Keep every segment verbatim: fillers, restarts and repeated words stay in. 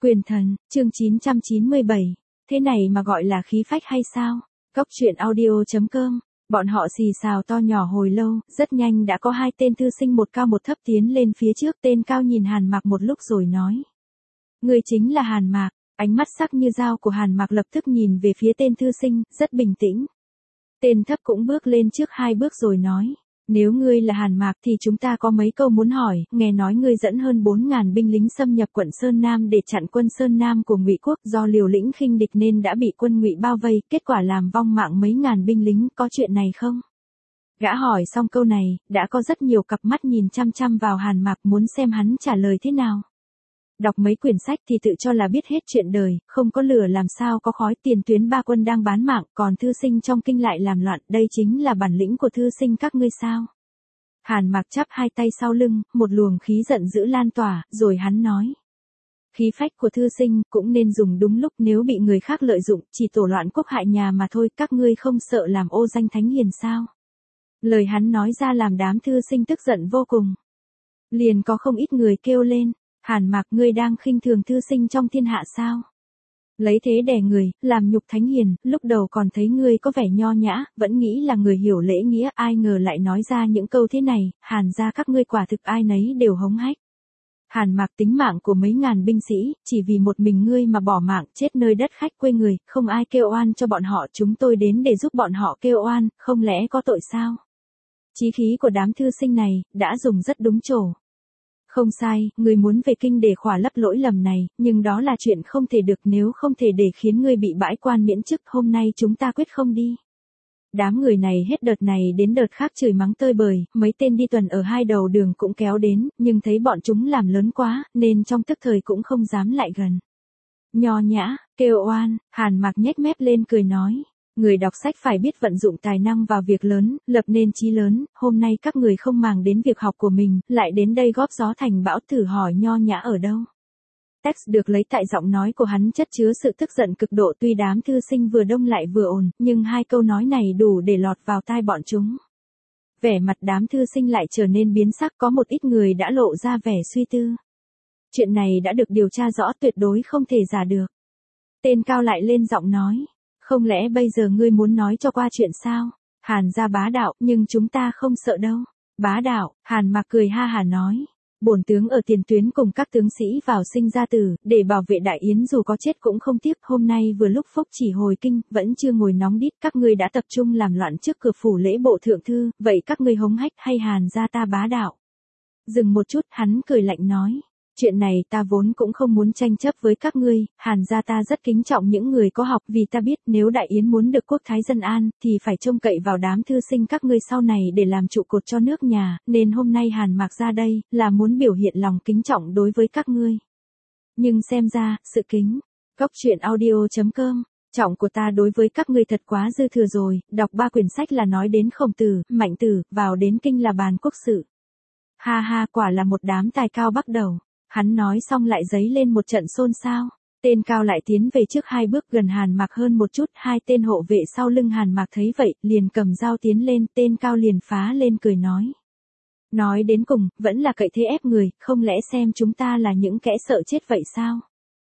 Quyền thần, chương chín trăm chín mươi bảy. Thế này mà gọi là khí phách hay sao? Cốc truyện audio.com. Bọn họ xì xào to nhỏ hồi lâu, rất nhanh đã có hai tên thư sinh một cao một thấp tiến lên phía trước. Tên cao nhìn Hàn Mạc một lúc rồi nói: Người chính là Hàn Mạc. Ánh mắt sắc như dao của Hàn Mạc lập tức nhìn về phía tên thư sinh, rất bình tĩnh. Tên thấp cũng bước lên trước hai bước rồi nói: Nếu ngươi là Hàn Mạc thì chúng ta có mấy câu muốn hỏi. Nghe nói ngươi dẫn hơn bốn ngàn binh lính xâm nhập quận Sơn Nam để chặn quân Sơn Nam của Ngụy Quốc, do liều lĩnh khinh địch nên đã bị quân Ngụy bao vây, kết quả làm vong mạng mấy ngàn binh lính, có chuyện này không? Gã hỏi xong câu này, đã có rất nhiều cặp mắt nhìn chăm chăm vào Hàn Mạc muốn xem hắn trả lời thế nào. Đọc mấy quyển sách thì tự cho là biết hết chuyện đời, không có lửa làm sao có khói. Tiền tuyến ba quân đang bán mạng, còn thư sinh trong kinh lại làm loạn, đây chính là bản lĩnh của thư sinh các ngươi sao? Hàn Mạc chắp hai tay sau lưng, một luồng khí giận dữ lan tỏa, rồi hắn nói: Khí phách của thư sinh cũng nên dùng đúng lúc, nếu bị người khác lợi dụng, chỉ tổ loạn quốc hại nhà mà thôi, các ngươi không sợ làm ô danh thánh hiền sao? Lời hắn nói ra làm đám thư sinh tức giận vô cùng. Liền có không ít người kêu lên: Hàn Mạc, ngươi đang khinh thường thư sinh trong thiên hạ sao? Lấy thế đè người, làm nhục thánh hiền, lúc đầu còn thấy ngươi có vẻ nho nhã, vẫn nghĩ là người hiểu lễ nghĩa, ai ngờ lại nói ra những câu thế này. Hàn gia các ngươi quả thực ai nấy đều hống hách. Hàn Mạc, tính mạng của mấy ngàn binh sĩ, chỉ vì một mình ngươi mà bỏ mạng, chết nơi đất khách quê người, không ai kêu oan cho bọn họ, chúng tôi đến để giúp bọn họ kêu oan, không lẽ có tội sao? Chí khí của đám thư sinh này, đã dùng rất đúng chỗ. Không sai, ngươi muốn về kinh để khỏa lấp lỗi lầm này, nhưng đó là chuyện không thể được, nếu không thể để khiến ngươi bị bãi quan miễn chức, hôm nay chúng ta quyết không đi. Đám người này hết đợt này đến đợt khác chửi mắng tơi bời, mấy tên đi tuần ở hai đầu đường cũng kéo đến, nhưng thấy bọn chúng làm lớn quá, nên trong tức thời cũng không dám lại gần. Nho nhã, kêu oan, Hàn Mạc nhếch mép lên cười nói: Người đọc sách phải biết vận dụng tài năng vào việc lớn, lập nên chí lớn, hôm nay các người không màng đến việc học của mình, lại đến đây góp gió thành bão, thử hỏi nho nhã ở đâu. Text được lấy tại giọng nói của hắn chất chứa sự tức giận cực độ, tuy đám thư sinh vừa đông lại vừa ồn, nhưng hai câu nói này đủ để lọt vào tai bọn chúng. Vẻ mặt đám thư sinh lại trở nên biến sắc, có một ít người đã lộ ra vẻ suy tư. Chuyện này đã được điều tra rõ, tuyệt đối không thể giả được. Tên cao lại lên giọng nói: Không lẽ bây giờ ngươi muốn nói cho qua chuyện sao? Hàn gia bá đạo, nhưng chúng ta không sợ đâu. Bá đạo, Hàn Mạc cười ha hả nói: Bổn tướng ở tiền tuyến cùng các tướng sĩ vào sinh ra tử, để bảo vệ đại yến dù có chết cũng không tiếc. Hôm nay vừa lúc Phúc chỉ hồi kinh, vẫn chưa ngồi nóng đít, các ngươi đã tập trung làm loạn trước cửa phủ lễ bộ thượng thư, vậy các ngươi hống hách hay Hàn gia ta bá đạo? Dừng một chút, hắn cười lạnh nói: Chuyện này ta vốn cũng không muốn tranh chấp với các ngươi, Hàn gia ta rất kính trọng những người có học, vì ta biết nếu đại yến muốn được quốc thái dân an, thì phải trông cậy vào đám thư sinh các ngươi sau này để làm trụ cột cho nước nhà, nên hôm nay Hàn Mạc ra đây, là muốn biểu hiện lòng kính trọng đối với các ngươi. Nhưng xem ra, sự kính, cốc truyện audio.com, trọng của ta đối với các ngươi thật quá dư thừa rồi, đọc ba quyển sách là nói đến Khổng Tử, Mạnh Tử, vào đến kinh là bàn quốc sự. Ha ha, quả là một đám tài cao bắt đầu. Hắn nói xong lại giấy lên một trận xôn xao. Tên cao lại tiến về trước hai bước gần Hàn Mạc hơn một chút, hai tên hộ vệ sau lưng Hàn Mạc thấy vậy, liền cầm dao tiến lên, tên cao liền phá lên cười nói: Nói đến cùng, vẫn là cậy thế ép người, không lẽ xem chúng ta là những kẻ sợ chết vậy sao?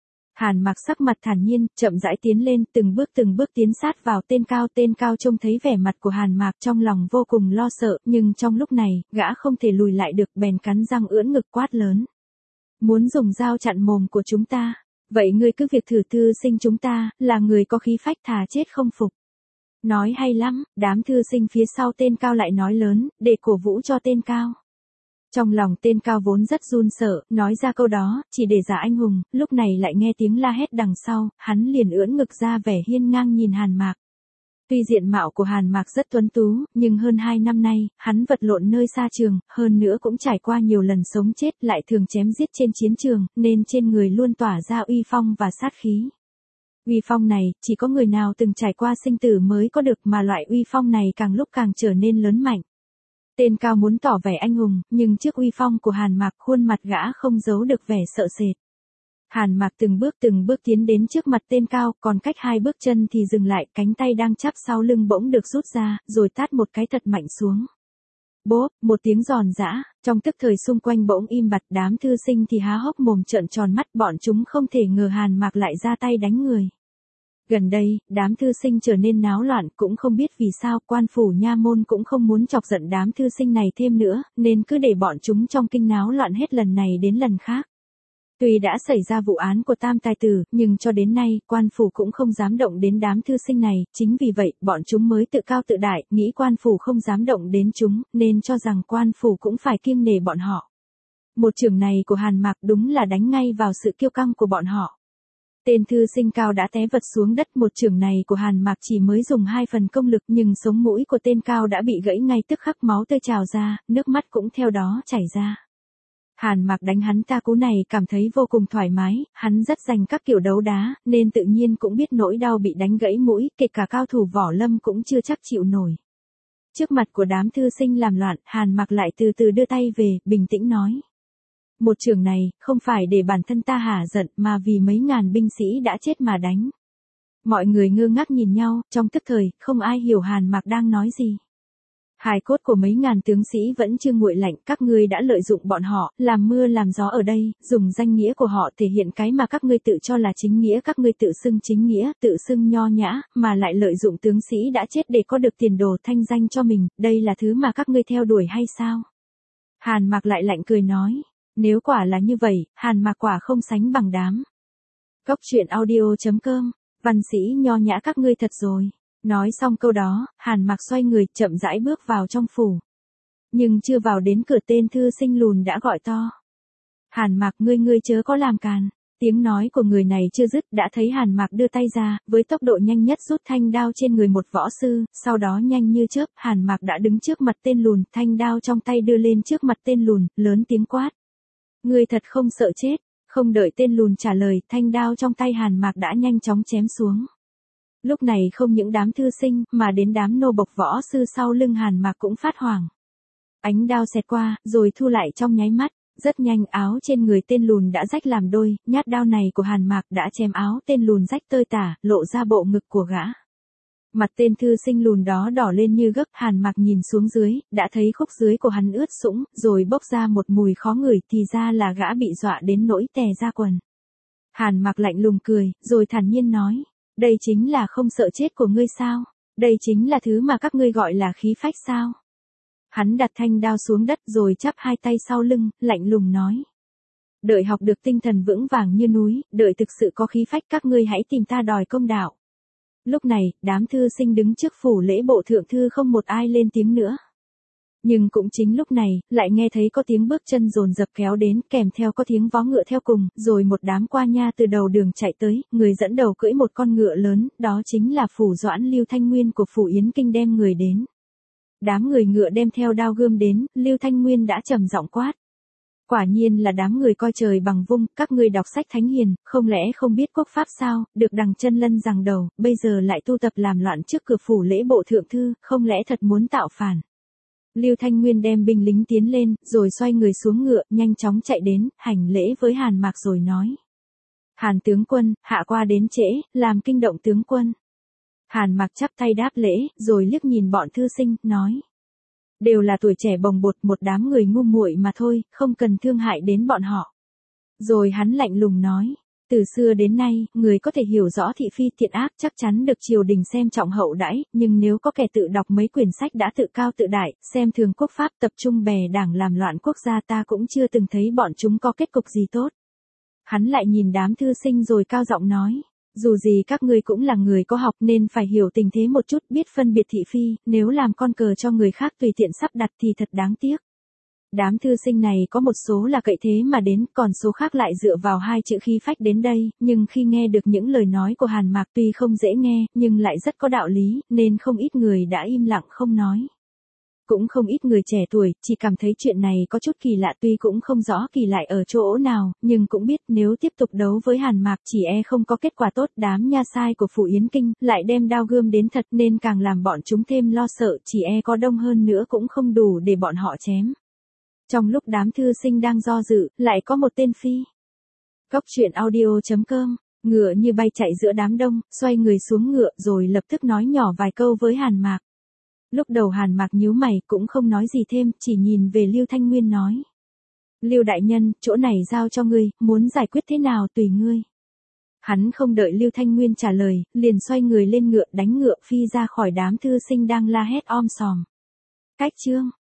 Hàn Mạc sắc mặt thản nhiên, chậm rãi tiến lên, từng bước từng bước tiến sát vào tên cao. Tên cao trông thấy vẻ mặt của Hàn Mạc trong lòng vô cùng lo sợ, nhưng trong lúc này, gã không thể lùi lại được, bèn cắn răng ưỡn ngực quát lớn: Muốn dùng dao chặn mồm của chúng ta? Vậy ngươi cứ việc thử, thư sinh chúng ta, là người có khí phách, thà chết không phục. Nói hay lắm, đám thư sinh phía sau tên cao lại nói lớn, để cổ vũ cho tên cao. Trong lòng tên cao vốn rất run sợ, nói ra câu đó, chỉ để giả anh hùng, lúc này lại nghe tiếng la hét đằng sau, hắn liền ưỡn ngực ra vẻ hiên ngang nhìn Hàn Mạc. Tuy diện mạo của Hàn Mạc rất tuấn tú, nhưng hơn hai năm nay, hắn vật lộn nơi xa trường, hơn nữa cũng trải qua nhiều lần sống chết, lại thường chém giết trên chiến trường, nên trên người luôn tỏa ra uy phong và sát khí. Uy phong này, chỉ có người nào từng trải qua sinh tử mới có được, mà loại uy phong này càng lúc càng trở nên lớn mạnh. Tên cao muốn tỏ vẻ anh hùng, nhưng trước uy phong của Hàn Mạc, khuôn mặt gã không giấu được vẻ sợ sệt. Hàn Mạc từng bước từng bước tiến đến trước mặt tên cao, còn cách hai bước chân thì dừng lại, cánh tay đang chắp sau lưng bỗng được rút ra, rồi tát một cái thật mạnh xuống. Bốp, một tiếng giòn giã, trong tức thời xung quanh bỗng im bặt, đám thư sinh thì há hốc mồm trợn tròn mắt, bọn chúng không thể ngờ Hàn Mạc lại ra tay đánh người. Gần đây, đám thư sinh trở nên náo loạn, cũng không biết vì sao quan phủ nha môn cũng không muốn chọc giận đám thư sinh này thêm nữa, nên cứ để bọn chúng trong kinh náo loạn hết lần này đến lần khác. Tuy đã xảy ra vụ án của tam tài tử, nhưng cho đến nay, quan phủ cũng không dám động đến đám thư sinh này, chính vì vậy, bọn chúng mới tự cao tự đại, nghĩ quan phủ không dám động đến chúng, nên cho rằng quan phủ cũng phải kiêng nể bọn họ. Một chưởng này của Hàn Mạc đúng là đánh ngay vào sự kiêu căng của bọn họ. Tên thư sinh cao đã té vật xuống đất, một chưởng này của Hàn Mạc chỉ mới dùng hai phần công lực nhưng sống mũi của tên cao đã bị gãy ngay tức khắc, máu tươi trào ra, nước mắt cũng theo đó chảy ra. Hàn Mạc đánh hắn ta cú này cảm thấy vô cùng thoải mái, hắn rất rành các kiểu đấu đá, nên tự nhiên cũng biết nỗi đau bị đánh gãy mũi, kể cả cao thủ võ lâm cũng chưa chắc chịu nổi. Trước mặt của đám thư sinh làm loạn, Hàn Mạc lại từ từ đưa tay về, bình tĩnh nói. Một chưởng này, không phải để bản thân ta hả giận mà vì mấy ngàn binh sĩ đã chết mà đánh. Mọi người ngơ ngác nhìn nhau, trong tức thời, không ai hiểu Hàn Mạc đang nói gì. Hài cốt của mấy ngàn tướng sĩ vẫn chưa nguội lạnh, các ngươi đã lợi dụng bọn họ, làm mưa làm gió ở đây, dùng danh nghĩa của họ thể hiện cái mà các ngươi tự cho là chính nghĩa, các ngươi tự xưng chính nghĩa, tự xưng nho nhã, mà lại lợi dụng tướng sĩ đã chết để có được tiền đồ thanh danh cho mình, đây là thứ mà các ngươi theo đuổi hay sao? Hàn Mạc lại lạnh cười nói, nếu quả là như vậy, Hàn Mạc quả không sánh bằng đám. Cốc truyện audio chấm com, văn sĩ nho nhã các ngươi thật rồi. Nói xong câu đó, Hàn Mạc xoay người, chậm rãi bước vào trong phủ. Nhưng chưa vào đến cửa, tên thư sinh lùn đã gọi to. Hàn Mạc, ngươi ngươi chớ có làm càn. Tiếng nói của người này chưa dứt, đã thấy Hàn Mạc đưa tay ra, với tốc độ nhanh nhất rút thanh đao trên người một võ sư, sau đó nhanh như chớp, Hàn Mạc đã đứng trước mặt tên lùn, thanh đao trong tay đưa lên trước mặt tên lùn, lớn tiếng quát. Ngươi thật không sợ chết? Không đợi tên lùn trả lời, thanh đao trong tay Hàn Mạc đã nhanh chóng chém xuống. Lúc này không những đám thư sinh, mà đến đám nô bộc võ sư sau lưng Hàn Mạc cũng phát hoảng. Ánh đao xẹt qua, rồi thu lại trong nháy mắt, rất nhanh áo trên người tên lùn đã rách làm đôi, nhát đao này của Hàn Mạc đã chém áo tên lùn rách tơi tả, lộ ra bộ ngực của gã. Mặt tên thư sinh lùn đó đỏ lên như gấc, Hàn Mạc nhìn xuống dưới, đã thấy khúc dưới của hắn ướt sũng, rồi bốc ra một mùi khó ngửi, thì ra là gã bị dọa đến nỗi tè ra quần. Hàn Mạc lạnh lùng cười, rồi thản nhiên nói. Đây chính là không sợ chết của ngươi sao? Đây chính là thứ mà các ngươi gọi là khí phách sao? Hắn đặt thanh đao xuống đất rồi chắp hai tay sau lưng, lạnh lùng nói. Đợi học được tinh thần vững vàng như núi, đợi thực sự có khí phách các ngươi hãy tìm ta đòi công đạo. Lúc này, đám thư sinh đứng trước phủ lễ bộ thượng thư không một ai lên tiếng nữa. Nhưng cũng chính lúc này, lại nghe thấy có tiếng bước chân dồn dập kéo đến, kèm theo có tiếng vó ngựa theo cùng, rồi một đám qua nha từ đầu đường chạy tới, người dẫn đầu cưỡi một con ngựa lớn, đó chính là phủ doãn Lưu Thanh Nguyên của phủ Yến Kinh đem người đến. Đám người ngựa đem theo đao gươm đến, Lưu Thanh Nguyên đã trầm giọng quát. Quả nhiên là đám người coi trời bằng vung, các ngươi đọc sách thánh hiền, không lẽ không biết quốc pháp sao, được đằng chân lân giằng đầu, bây giờ lại tu tập làm loạn trước cửa phủ lễ bộ thượng thư, không lẽ thật muốn tạo phản. Lưu Thanh Nguyên đem binh lính tiến lên, rồi xoay người xuống ngựa, nhanh chóng chạy đến, hành lễ với Hàn Mạc rồi nói. Hàn tướng quân, hạ qua đến trễ, làm kinh động tướng quân. Hàn Mạc chắp tay đáp lễ, rồi liếc nhìn bọn thư sinh, nói. Đều là tuổi trẻ bồng bột, một đám người ngu muội mà thôi, không cần thương hại đến bọn họ. Rồi hắn lạnh lùng nói. Từ xưa đến nay, người có thể hiểu rõ thị phi thiện ác chắc chắn được triều đình xem trọng hậu đãi, nhưng nếu có kẻ tự đọc mấy quyển sách đã tự cao tự đại, xem thường quốc pháp tập trung bè đảng làm loạn quốc gia ta cũng chưa từng thấy bọn chúng có kết cục gì tốt. Hắn lại nhìn đám thư sinh rồi cao giọng nói, dù gì các ngươi cũng là người có học nên phải hiểu tình thế một chút, biết phân biệt thị phi, nếu làm con cờ cho người khác tùy tiện sắp đặt thì thật đáng tiếc. Đám thư sinh này có một số là cậy thế mà đến, còn số khác lại dựa vào hai chữ khí phách đến đây, nhưng khi nghe được những lời nói của Hàn Mạc tuy không dễ nghe, nhưng lại rất có đạo lý, nên không ít người đã im lặng không nói. Cũng không ít người trẻ tuổi, chỉ cảm thấy chuyện này có chút kỳ lạ, tuy cũng không rõ kỳ lạ ở chỗ nào, nhưng cũng biết nếu tiếp tục đấu với Hàn Mạc chỉ e không có kết quả tốt. Đám nha sai của phủ Yến Kinh lại đem đao gươm đến thật nên càng làm bọn chúng thêm lo sợ, chỉ e có đông hơn nữa cũng không đủ để bọn họ chém. Trong lúc đám thư sinh đang do dự, lại có một tên phi. Cốc truyện audio chấm com, ngựa như bay chạy giữa đám đông, xoay người xuống ngựa rồi lập tức nói nhỏ vài câu với Hàn Mạc. Lúc đầu Hàn Mạc nhíu mày cũng không nói gì thêm, chỉ nhìn về Lưu Thanh Nguyên nói. Lưu đại nhân, chỗ này giao cho ngươi, muốn giải quyết thế nào tùy ngươi. Hắn không đợi Lưu Thanh Nguyên trả lời, liền xoay người lên ngựa đánh ngựa phi ra khỏi đám thư sinh đang la hét om sòm. Cách chương.